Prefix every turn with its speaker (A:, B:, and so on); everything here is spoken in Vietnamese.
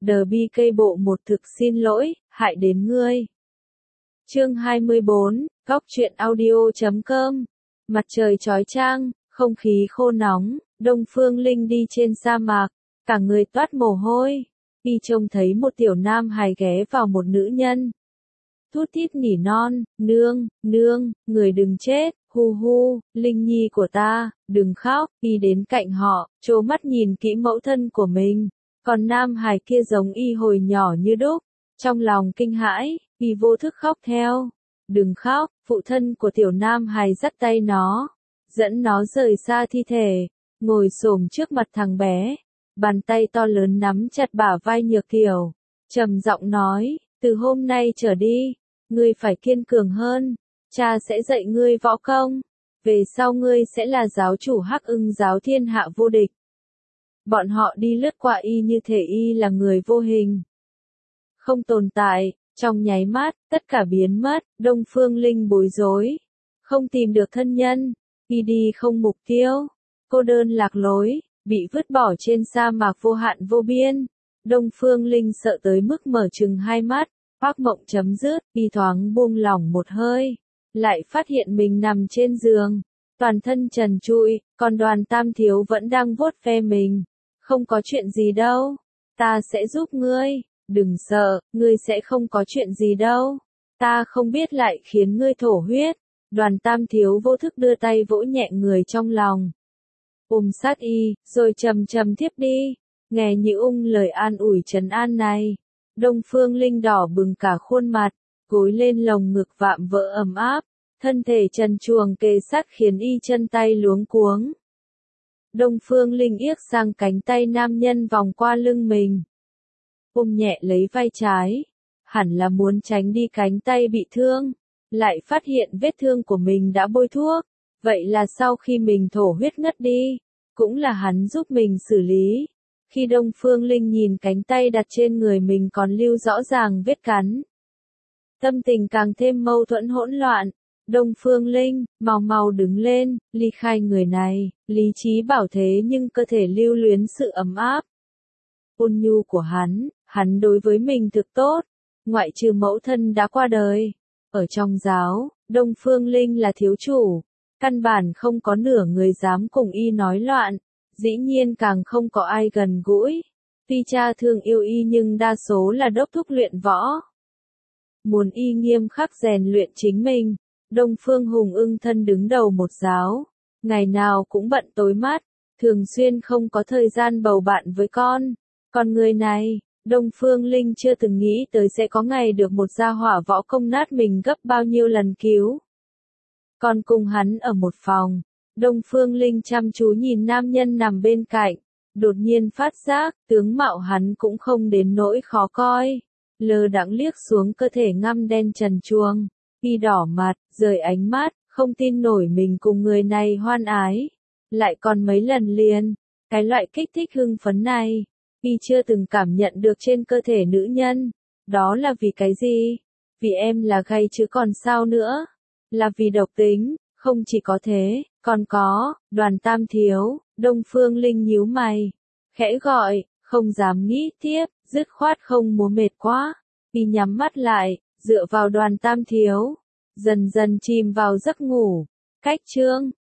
A: Đờ bi cây bộ một thực xin lỗi, hại đến ngươi. Chương 24, Góc truyện audio.com. Mặt trời chói chang, không khí khô nóng, Đông Phương Linh đi trên sa mạc, cả người toát mồ hôi. Y trông thấy một tiểu nam hài ghé vào một nữ nhân. Thút thít nỉ non, nương, người đừng chết, hu hu, Linh nhi của ta, đừng khóc. Y đến cạnh họ, trố mắt nhìn kỹ mẫu thân của mình. Còn nam hài kia giống y hồi nhỏ như đúc. Trong lòng kinh hãi, y vô thức khóc theo. Đừng khóc, phụ thân của tiểu nam hài dắt tay nó, dẫn nó rời xa thi thể, ngồi xổm trước mặt thằng bé. Bàn tay to lớn nắm chặt bả vai Nhược Kiều, trầm giọng nói, từ hôm nay trở đi, ngươi phải kiên cường hơn, cha sẽ dạy ngươi võ công, về sau ngươi sẽ là giáo chủ Hắc Ưng giáo thiên hạ vô địch. Bọn họ đi lướt qua y như thể y là người vô hình, không tồn tại, trong nháy mắt, tất cả biến mất. Đông Phương Linh bối rối, không tìm được thân nhân, y đi không mục tiêu, cô đơn lạc lối, bị vứt bỏ trên sa mạc vô hạn vô biên. Đông Phương Linh sợ tới mức mở trừng hai mắt, ác mộng chấm dứt, y thoáng buông lỏng một hơi, lại phát hiện mình nằm trên giường, toàn thân trần trụi, còn Đoàn Tam Thiếu vẫn đang vuốt ve mình. Không có chuyện gì đâu, ta sẽ giúp ngươi, đừng sợ, ngươi sẽ không có chuyện gì đâu, ta không biết lại khiến ngươi thổ huyết. Đoàn Tam Thiếu vô thức đưa tay vỗ nhẹ người trong lòng, sát y, rồi trầm trầm thiếp đi. Nghe Nhữ Ung lời an ủi trấn an này, Đông Phương Linh đỏ bừng cả khuôn mặt, gối lên lồng ngực vạm vỡ ấm áp, thân thể trần truồng kề sát khiến y chân tay luống cuống. Đông Phương Linh yếc sang cánh tay nam nhân vòng qua lưng mình, ôm nhẹ lấy vai trái, hẳn là muốn tránh đi cánh tay bị thương, lại phát hiện vết thương của mình đã bôi thuốc. Vậy là sau khi mình thổ huyết ngất đi, cũng là hắn giúp mình xử lý. Khi Đông Phương Linh nhìn cánh tay đặt trên người mình còn lưu rõ ràng vết cắn, tâm tình càng thêm mâu thuẫn hỗn loạn. Đông Phương Linh, mau đứng lên, ly khai người này. Lý trí bảo thế nhưng cơ thể lưu luyến sự ấm áp, ôn nhu của hắn đối với mình thực tốt, ngoại trừ mẫu thân đã qua đời. Ở trong giáo, Đông Phương Linh là thiếu chủ, căn bản không có nửa người dám cùng y nói loạn, dĩ nhiên càng không có ai gần gũi. Tuy cha thương yêu y nhưng đa số là đốc thúc luyện võ, muốn y nghiêm khắc rèn luyện chính mình. Đông Phương Hùng Ưng thân đứng đầu một giáo, ngày nào cũng bận tối mắt, thường xuyên không có thời gian bầu bạn với con. Còn người này, Đông Phương Linh chưa từng nghĩ tới sẽ có ngày được một gia hỏa võ công nát mình gấp bao nhiêu lần cứu. Còn cùng hắn ở một phòng, Đông Phương Linh chăm chú nhìn nam nhân nằm bên cạnh, đột nhiên phát giác, tướng mạo hắn cũng không đến nỗi khó coi. Lơ đãng liếc xuống cơ thể ngăm đen trần truồng, y đỏ mặt, rời ánh mắt, không tin nổi mình cùng người này hoan ái. Lại còn mấy lần liền, cái loại kích thích hưng phấn này, y chưa từng cảm nhận được trên cơ thể nữ nhân. Đó là vì cái gì? Vì em là gay chứ còn sao nữa? Là vì độc tính, không chỉ có thế, còn có, Đoàn Tam Thiếu. Đông Phương Linh nhíu mày, khẽ gọi, không dám nghĩ tiếp, dứt khoát không muốn mệt quá. Y nhắm mắt lại, dựa vào Đoàn Tam Thiếu, dần dần chìm vào giấc ngủ. Cách chương